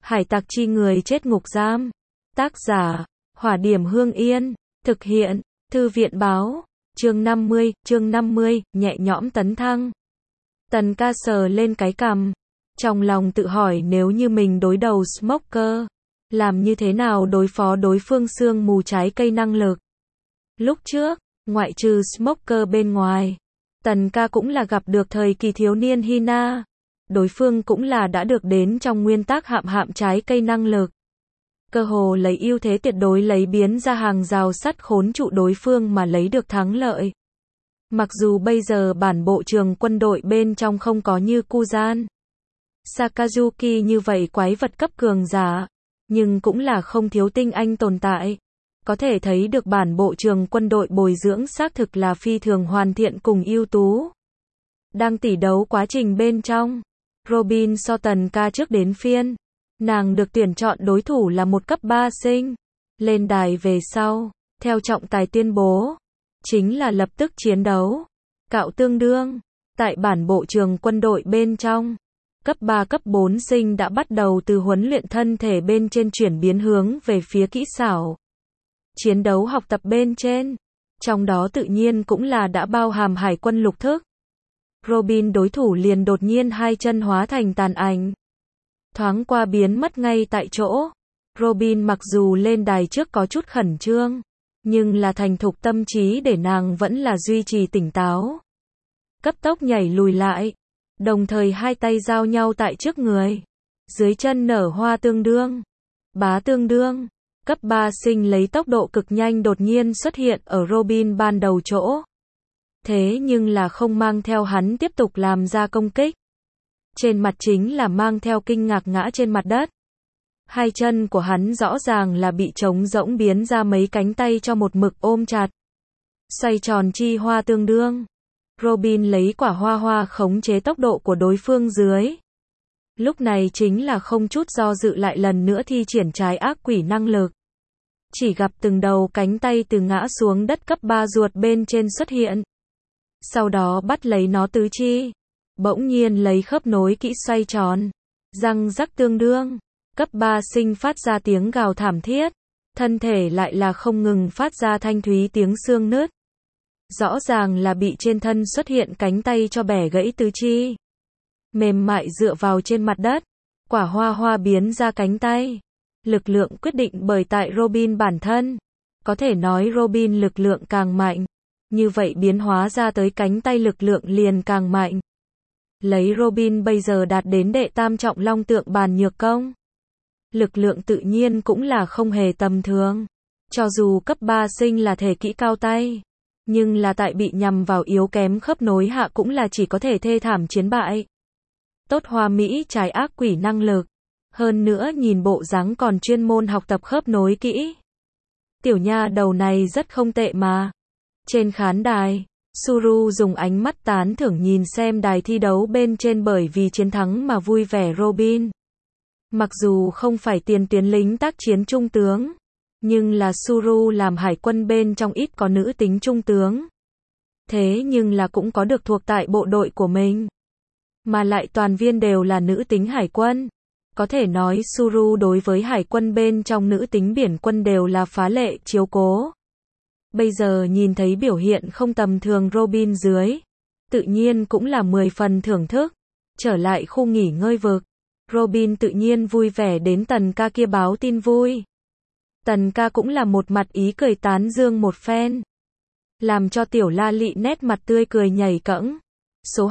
Hải tặc chi người chết ngục giam. Tác giả, Hỏa Điểm Hương Yên. Thực hiện, Thư viện Báo. Chương 50, nhẹ nhõm tấn thăng. Tần ca sờ lên cái cằm. Trong lòng tự hỏi nếu như mình đối đầu Smoker, làm như thế nào đối phó đối phương sương mù trái cây năng lực. Lúc trước, ngoại trừ Smoker bên ngoài, Tần ca cũng là gặp được thời kỳ thiếu niên Hina. Đối phương cũng là đã được đến trong nguyên tắc hạm trái cây năng lực. Cơ hồ lấy ưu thế tuyệt đối lấy biến ra hàng rào sắt khốn trụ đối phương mà lấy được thắng lợi. Mặc dù bây giờ bản bộ trường quân đội bên trong không có như Kuzan, Sakazuki như vậy quái vật cấp cường giả, nhưng cũng là không thiếu tinh anh tồn tại. Có thể thấy được bản bộ trường quân đội bồi dưỡng xác thực là phi thường hoàn thiện cùng ưu tú. Đang tỷ đấu quá trình bên trong, Robin so Tần ca trước đến phiên. Nàng được tuyển chọn đối thủ là một cấp 3 sinh. Lên đài về sau, theo trọng tài tuyên bố, chính là lập tức chiến đấu. Cạo tương đương, tại bản bộ trường quân đội bên trong, cấp 3 cấp 4 sinh đã bắt đầu từ huấn luyện thân thể bên trên chuyển biến hướng về phía kỹ xảo. Chiến đấu học tập bên trên, trong đó tự nhiên cũng là đã bao hàm hải quân lục thức. Robin đối thủ liền đột nhiên hai chân hóa thành tàn ảnh. Thoáng qua biến mất ngay tại chỗ. Robin mặc dù lên đài trước có chút khẩn trương, nhưng là thành thục tâm trí để nàng vẫn là duy trì tỉnh táo. Cấp tốc nhảy lùi lại, đồng thời hai tay giao nhau tại trước người. Dưới chân nở hoa tương đương, bá tương đương. Cấp 3 sinh lấy tốc độ cực nhanh đột nhiên xuất hiện ở Robin ban đầu chỗ. Thế nhưng là không mang theo hắn tiếp tục làm ra công kích. Trên mặt chính là mang theo kinh ngạc ngã trên mặt đất. Hai chân của hắn rõ ràng là bị trống rỗng biến ra mấy cánh tay cho một mực ôm chặt. Xoay tròn chi hoa tương đương. Robin lấy quả hoa hoa khống chế tốc độ của đối phương dưới. Lúc này chính là không chút do dự lại lần nữa thi triển trái ác quỷ năng lực. Chỉ gặp từng đầu cánh tay từ ngã xuống đất cấp 3 ruột bên trên xuất hiện. Sau đó bắt lấy nó tứ chi. Bỗng nhiên lấy khớp nối kỹ xoay tròn. Răng rắc tương đương. Cấp 3 sinh phát ra tiếng gào thảm thiết. Thân thể lại là không ngừng phát ra thanh thúy tiếng xương nứt. Rõ ràng là bị trên thân xuất hiện cánh tay cho bẻ gãy tứ chi. Mềm mại dựa vào trên mặt đất. Quả hoa hoa biến ra cánh tay. Lực lượng quyết định bởi tại Robin bản thân. Có thể nói Robin lực lượng càng mạnh. Như vậy biến hóa ra tới cánh tay lực lượng liền càng mạnh. Lấy Robin bây giờ đạt đến đệ tam trọng long tượng bàn nhược công. Lực lượng tự nhiên cũng là không hề tầm thường. Cho dù cấp 3 sinh là thể kỹ cao tay. Nhưng là tại bị nhằm vào yếu kém khớp nối hạ cũng là chỉ có thể thê thảm chiến bại. Tốt hoa mỹ trái ác quỷ năng lực. Hơn nữa nhìn bộ dáng còn chuyên môn học tập khớp nối kỹ. Tiểu nha đầu này rất không tệ mà. Trên khán đài, Suru dùng ánh mắt tán thưởng nhìn xem đài thi đấu bên trên bởi vì chiến thắng mà vui vẻ Robin. Mặc dù không phải tiền tuyến lính tác chiến trung tướng, nhưng là Suru làm hải quân bên trong ít có nữ tính trung tướng. Thế nhưng là cũng có được thuộc tại bộ đội của mình. Mà lại toàn viên đều là nữ tính hải quân. Có thể nói Suru đối với hải quân bên trong nữ tính biển quân đều là phá lệ chiếu cố. Bây giờ nhìn thấy biểu hiện không tầm thường Robin dưới, tự nhiên cũng là 10 phần thưởng thức. Trở lại khu nghỉ ngơi vực, Robin tự nhiên vui vẻ đến Tần ca kia báo tin vui. Tần ca cũng là một mặt ý cười tán dương một phen, làm cho tiểu La Lị nét mặt tươi cười nhảy cẫng. Số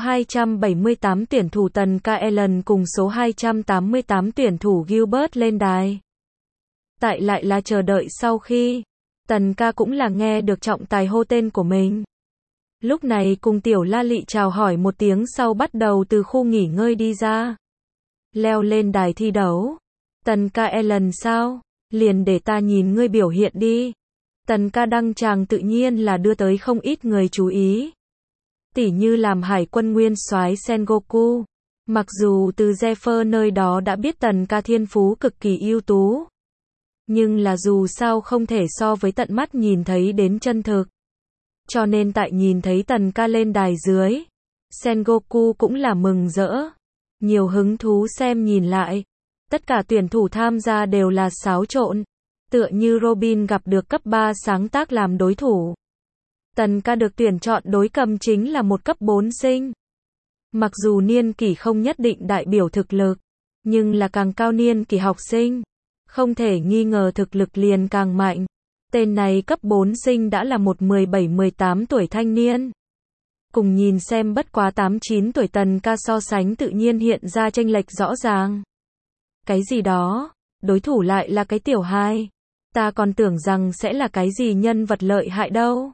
278 tuyển thủ Tần ca Ellen cùng số 288 tuyển thủ Gilbert lên đài. Tại lại là chờ đợi sau khi Tần ca cũng là nghe được trọng tài hô tên của mình. Lúc này cùng tiểu La Lị chào hỏi một tiếng sau bắt đầu từ khu nghỉ ngơi đi ra. Leo lên đài thi đấu. Tần ca Ellen sao? Liền để ta nhìn ngươi biểu hiện đi. Tần ca đăng tràng tự nhiên là đưa tới không ít người chú ý. Tỉ như làm hải quân nguyên soái Sengoku. Mặc dù từ Zephyr nơi đó đã biết Tần ca thiên phú cực kỳ ưu tú. Nhưng là dù sao không thể so với tận mắt nhìn thấy đến chân thực. Cho nên tại nhìn thấy Tần ca lên đài dưới, Sengoku cũng là mừng rỡ. Nhiều hứng thú xem nhìn lại. Tất cả tuyển thủ tham gia đều là xáo trộn. Tựa như Robin gặp được cấp 3 sáng tác làm đối thủ. Tần ca được tuyển chọn đối cầm chính là một cấp 4 sinh. Mặc dù niên kỷ không nhất định đại biểu thực lực, nhưng là càng cao niên kỷ học sinh, không thể nghi ngờ thực lực liền càng mạnh. Tên này cấp 4 sinh đã là một 17-18 tuổi thanh niên. Cùng nhìn xem bất quá 8-9 tuổi Tần ca so sánh tự nhiên hiện ra chênh lệch rõ ràng. Cái gì đó, đối thủ lại là cái tiểu hai. Ta còn tưởng rằng sẽ là cái gì nhân vật lợi hại đâu.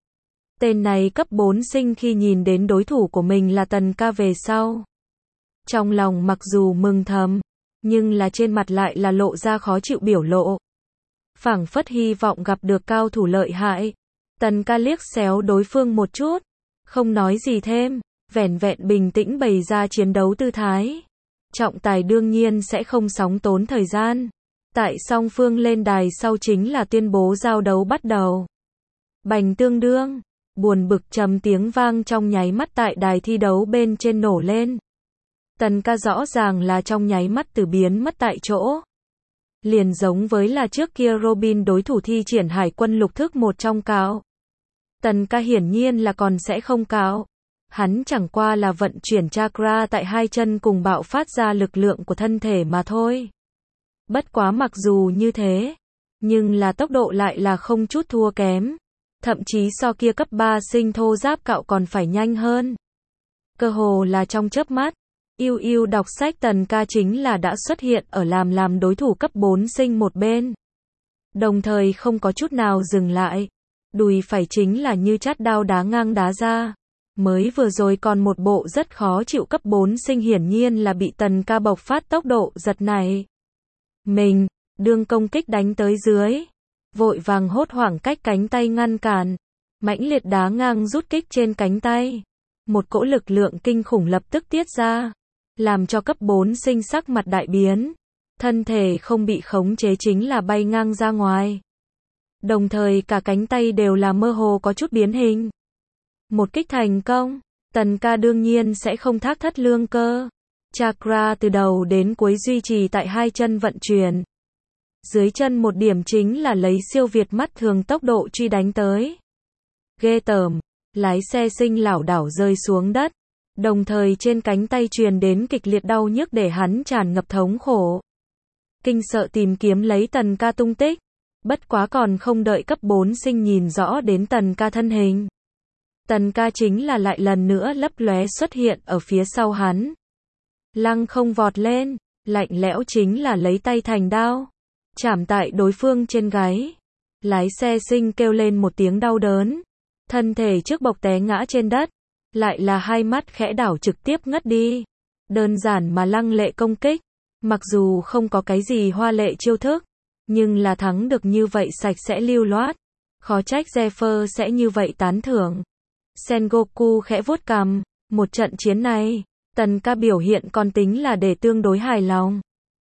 Tên này cấp 4 sinh khi nhìn đến đối thủ của mình là Tần ca về sau. Trong lòng mặc dù mừng thầm, nhưng là trên mặt lại là lộ ra khó chịu biểu lộ. Phảng phất hy vọng gặp được cao thủ lợi hại. Tần ca liếc xéo đối phương một chút, không nói gì thêm, vẻn vẹn bình tĩnh bày ra chiến đấu tư thái. Trọng tài đương nhiên sẽ không sóng tốn thời gian. Tại song phương lên đài sau chính là tuyên bố giao đấu bắt đầu. Bành tương đương, buồn bực trầm tiếng vang trong nháy mắt tại đài thi đấu bên trên nổ lên. Tần ca rõ ràng là trong nháy mắt từ biến mất tại chỗ. Liền giống với là trước kia Robin đối thủ thi triển hải quân lục thức một trong cạo. Tần ca hiển nhiên là còn sẽ không cạo. Hắn chẳng qua là vận chuyển chakra tại hai chân cùng bạo phát ra lực lượng của thân thể mà thôi. Bất quá mặc dù như thế, nhưng là tốc độ lại là không chút thua kém. Thậm chí so kia cấp 3 sinh thô giáp cạo còn phải nhanh hơn. Cơ hồ là trong chớp mắt, yêu đọc sách Tần ca chính là đã xuất hiện ở làm đối thủ cấp 4 sinh một bên. Đồng thời không có chút nào dừng lại. Đùi phải chính là như chát đao đá ngang đá ra. Mới vừa rồi còn một bộ rất khó chịu cấp 4 sinh hiển nhiên là bị Tần ca bộc phát tốc độ giật này. Mình, đương công kích đánh tới dưới. Vội vàng hốt hoảng cách cánh tay ngăn cản. Mãnh liệt đá ngang rút kích trên cánh tay. Một cỗ lực lượng kinh khủng lập tức tiết ra. Làm cho cấp 4 sinh sắc mặt đại biến. Thân thể không bị khống chế chính là bay ngang ra ngoài. Đồng thời cả cánh tay đều là mơ hồ có chút biến hình. Một kích thành công, Tần ca đương nhiên sẽ không thác thất lương cơ. Chakra từ đầu đến cuối duy trì tại hai chân vận chuyển. Dưới chân một điểm chính là lấy siêu việt mắt thường tốc độ truy đánh tới. Ghê tởm, lái xe sinh lảo đảo rơi xuống đất. Đồng thời trên cánh tay truyền đến kịch liệt đau nhức để hắn tràn ngập thống khổ. Kinh sợ tìm kiếm lấy Tần ca tung tích. Bất quá còn không đợi cấp 4 sinh nhìn rõ đến Tần ca thân hình. Tần ca chính là lại lần nữa lấp lóe xuất hiện ở phía sau hắn. Lăng không vọt lên, lạnh lẽo chính là lấy tay thành đao. Chảm tại đối phương trên gáy. Lái xe sinh kêu lên một tiếng đau đớn. Thân thể trước bộc té ngã trên đất. Lại là hai mắt khẽ đảo trực tiếp ngất đi. Đơn giản mà lăng lệ công kích. Mặc dù không có cái gì hoa lệ chiêu thức. Nhưng là thắng được như vậy sạch sẽ lưu loát. Khó trách Zephyr sẽ như vậy tán thưởng. Sengoku khẽ vuốt cằm. Một trận chiến này, Tần ca biểu hiện còn tính là để tương đối hài lòng.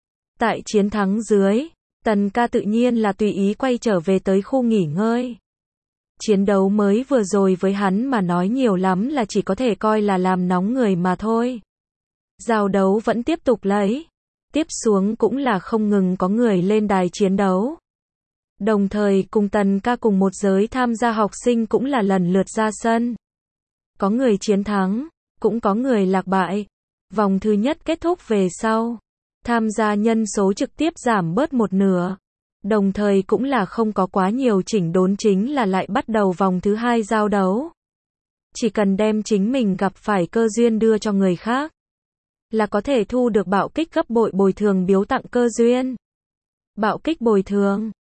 Tại chiến thắng dưới, Tần ca tự nhiên là tùy ý quay trở về tới khu nghỉ ngơi. Chiến đấu mới vừa rồi với hắn mà nói nhiều lắm là chỉ có thể coi là làm nóng người mà thôi. Giao đấu vẫn tiếp tục lấy. Tiếp xuống cũng là không ngừng có người lên đài chiến đấu. Đồng thời cùng Tần ca cùng một giới tham gia học sinh cũng là lần lượt ra sân. Có người chiến thắng, cũng có người lạc bại. Vòng thứ nhất kết thúc về sau. Tham gia nhân số trực tiếp giảm bớt một nửa. Đồng thời cũng là không có quá nhiều chỉnh đốn chính là lại bắt đầu vòng thứ hai giao đấu. Chỉ cần đem chính mình gặp phải cơ duyên đưa cho người khác. Là có thể thu được bạo kích gấp bội bồi thường biếu tặng cơ duyên. Bạo kích bồi thường.